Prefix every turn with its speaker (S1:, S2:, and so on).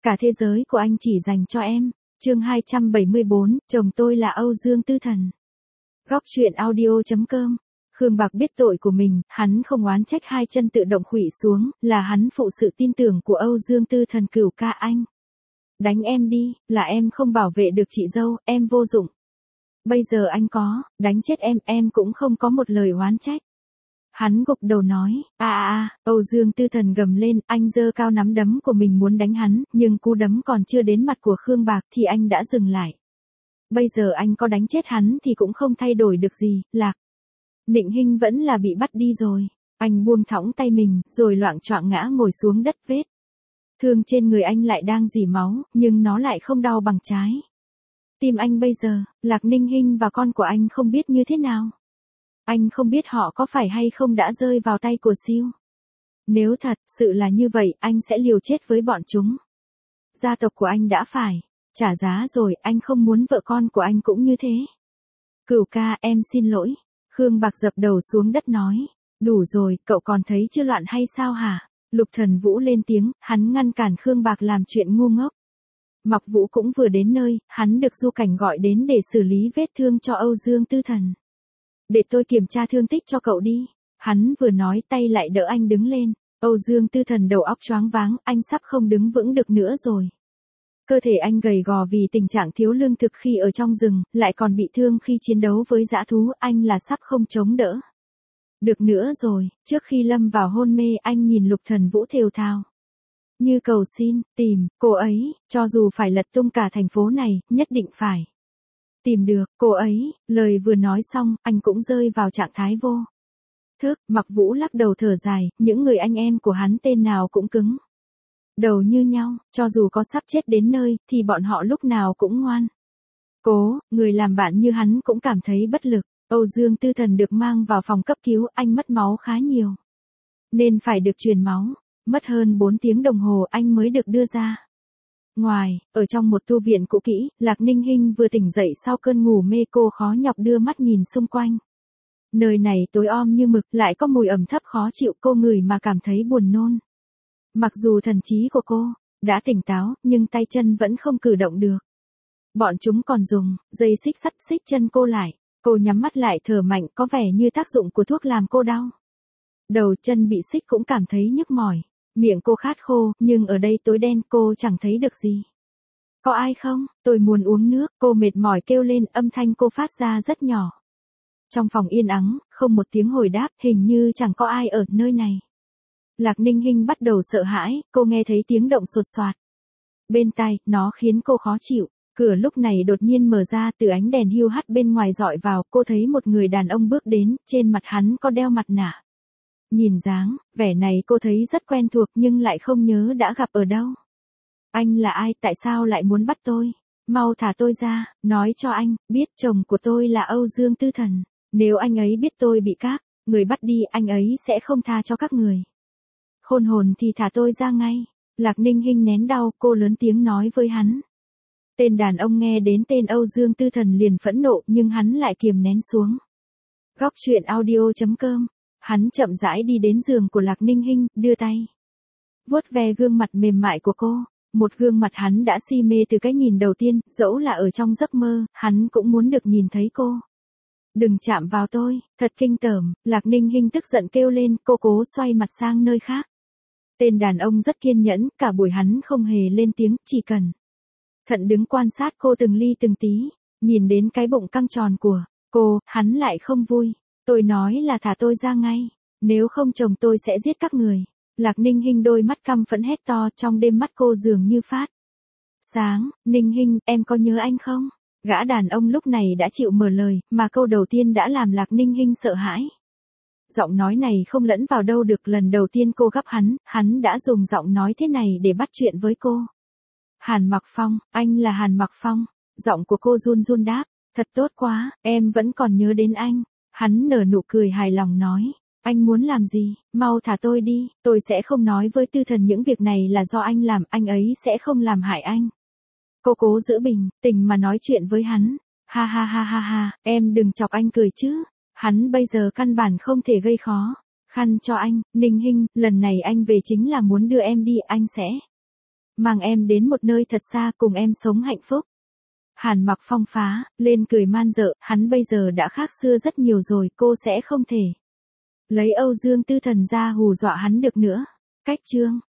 S1: Cả thế giới của anh chỉ dành cho em. Chương 274, chồng tôi là Âu Dương Tư Thần. Góc truyện audio.com. Khương Bạc biết tội của mình, hắn không oán trách, hai chân tự động khuỵu xuống, là hắn phụ sự tin tưởng của Âu Dương Tư Thần. Cửu ca anh. Đánh em đi, là em không bảo vệ được chị dâu, em vô dụng. Bây giờ anh có, đánh chết em cũng không có một lời oán trách. Hắn gục đầu nói, Âu Dương Tư Thần gầm lên, anh giơ cao nắm đấm của mình muốn đánh hắn, nhưng cú đấm còn chưa đến mặt của Khương Bạc thì anh đã dừng lại. Bây giờ anh có đánh chết hắn thì cũng không thay đổi được gì, Lạc Ninh Hinh vẫn là bị bắt đi rồi. Anh buông thõng tay mình, rồi loạng choạng ngã ngồi xuống đất. Vết thương trên người anh lại đang rỉ máu, nhưng nó lại không đau bằng trái tim anh bây giờ. Lạc Ninh Hinh và con của anh không biết như thế nào. Anh không biết họ có phải hay không đã rơi vào tay của Siêu. Nếu thật sự là như vậy, anh sẽ liều chết với bọn chúng. Gia tộc của anh đã phải trả giá rồi, anh không muốn vợ con của anh cũng như thế. Cửu ca, em xin lỗi. Khương Bạc dập đầu xuống đất nói. Đủ rồi, cậu còn thấy chưa loạn hay sao hả? Lục Thần Vũ lên tiếng, hắn ngăn cản Khương Bạc làm chuyện ngu ngốc. Mạc Vũ cũng vừa đến nơi, hắn được Du Cảnh gọi đến để xử lý vết thương cho Âu Dương Tư Thần. Để tôi kiểm tra thương tích cho cậu đi. Hắn vừa nói tay lại đỡ anh đứng lên. Âu Dương Tư Thần đầu óc choáng váng, anh sắp không đứng vững được nữa rồi. Cơ thể anh gầy gò vì tình trạng thiếu lương thực khi ở trong rừng, lại còn bị thương khi chiến đấu với dã thú, anh là sắp không chống đỡ được nữa rồi. Trước khi lâm vào hôn mê, anh nhìn Lục Thần Vũ thều thào như cầu xin, tìm cô ấy, cho dù phải lật tung cả thành phố này, nhất định phải tìm được cô ấy. Lời vừa nói xong, anh cũng rơi vào trạng thái vô thức. Mạc Vũ lắc đầu thở dài, những người anh em của hắn tên nào cũng cứng đầu như nhau, cho dù có sắp chết đến nơi, thì bọn họ lúc nào cũng ngoan cố, người làm bạn như hắn cũng cảm thấy bất lực. Âu Dương Tư Thần được mang vào phòng cấp cứu, anh mất máu khá nhiều, nên phải được truyền máu. Mất hơn 4 tiếng đồng hồ anh mới được đưa ra ngoài. Ở trong một tu viện cũ kỹ, Lạc Ninh Hinh vừa tỉnh dậy sau cơn ngủ mê, cô khó nhọc đưa mắt nhìn xung quanh. Nơi này tối om như mực, lại có mùi ẩm thấp khó chịu, cô ngửi mà cảm thấy buồn nôn. Mặc dù thần trí của cô đã tỉnh táo, nhưng tay chân vẫn không cử động được. Bọn chúng còn dùng dây xích sắt xích chân cô lại. Cô nhắm mắt lại thở mạnh, có vẻ như tác dụng của thuốc làm cô đau đầu. Chân bị xích cũng cảm thấy nhức mỏi. Miệng cô khát khô, nhưng ở đây tối đen, cô chẳng thấy được gì. Có ai không? Tôi muốn uống nước. Cô mệt mỏi kêu lên, âm thanh cô phát ra rất nhỏ. Trong phòng yên ắng, không một tiếng hồi đáp, hình như chẳng có ai ở nơi này. Lạc Ninh Hinh bắt đầu sợ hãi, cô nghe thấy tiếng động sột soạt bên tai, nó khiến cô khó chịu. Cửa lúc này đột nhiên mở ra, từ ánh đèn hiu hắt bên ngoài dọi vào, cô thấy một người đàn ông bước đến, trên mặt hắn có đeo mặt nạ. Nhìn dáng vẻ này cô thấy rất quen thuộc, nhưng lại không nhớ đã gặp ở đâu. Anh là ai, tại sao lại muốn bắt tôi? Mau thả tôi ra, nói cho anh biết chồng của tôi là Âu Dương Tư Thần. Nếu anh ấy biết tôi bị các người bắt đi, anh ấy sẽ không tha cho các người khôn hồn thì thả tôi ra ngay. Lạc Ninh Hinh nén đau, cô lớn tiếng nói với hắn. Tên đàn ông nghe đến tên Âu Dương Tư Thần liền phẫn nộ, nhưng hắn lại kiềm nén xuống. Góc truyện audio.com. Hắn chậm rãi đi đến giường của Lạc Ninh Hinh, đưa tay vuốt ve gương mặt mềm mại của cô. Một gương mặt hắn đã si mê từ cái nhìn đầu tiên, dẫu là ở trong giấc mơ, hắn cũng muốn được nhìn thấy cô. Đừng chạm vào tôi, thật kinh tởm. Lạc Ninh Hinh tức giận kêu lên, cô cố xoay mặt sang nơi khác. Tên đàn ông rất kiên nhẫn, cả buổi hắn không hề lên tiếng, chỉ cần thận đứng quan sát cô từng ly từng tí. Nhìn đến cái bụng căng tròn của cô, hắn lại không vui. Tôi nói là thả tôi ra ngay, nếu không chồng tôi sẽ giết các người. Lạc Ninh Hinh đôi mắt căm phẫn hét to, trong đêm mắt cô dường như phát sáng. Ninh Hinh, em có nhớ anh không? Gã đàn ông lúc này đã chịu mở lời, mà câu đầu tiên đã làm Lạc Ninh Hinh sợ hãi. Giọng nói này không lẫn vào đâu được, lần đầu tiên cô gặp hắn đã dùng giọng nói thế này để bắt chuyện với cô. Hàn Mặc Phong, anh là Hàn Mặc Phong. Giọng của cô run run đáp, thật tốt quá, em vẫn còn nhớ đến anh. Hắn nở nụ cười hài lòng nói, anh muốn làm gì, mau thả tôi đi, tôi sẽ không nói với Tư Thần những việc này là do anh làm, anh ấy sẽ không làm hại anh. Cô cố giữ bình tĩnh mà nói chuyện với hắn. Ha ha ha ha ha, em đừng chọc anh cười chứ. Hắn bây giờ căn bản không thể gây khó khăn cho anh. Ninh Hinh, lần này anh về chính là muốn đưa em đi, anh sẽ Mang em đến một nơi thật xa cùng em sống hạnh phúc. Hàn Mặc Phong phá, lên cười man dợ, hắn bây giờ đã khác xưa rất nhiều rồi, cô sẽ không thể lấy Âu Dương Tư Thần ra hù dọa hắn được nữa. Cách chương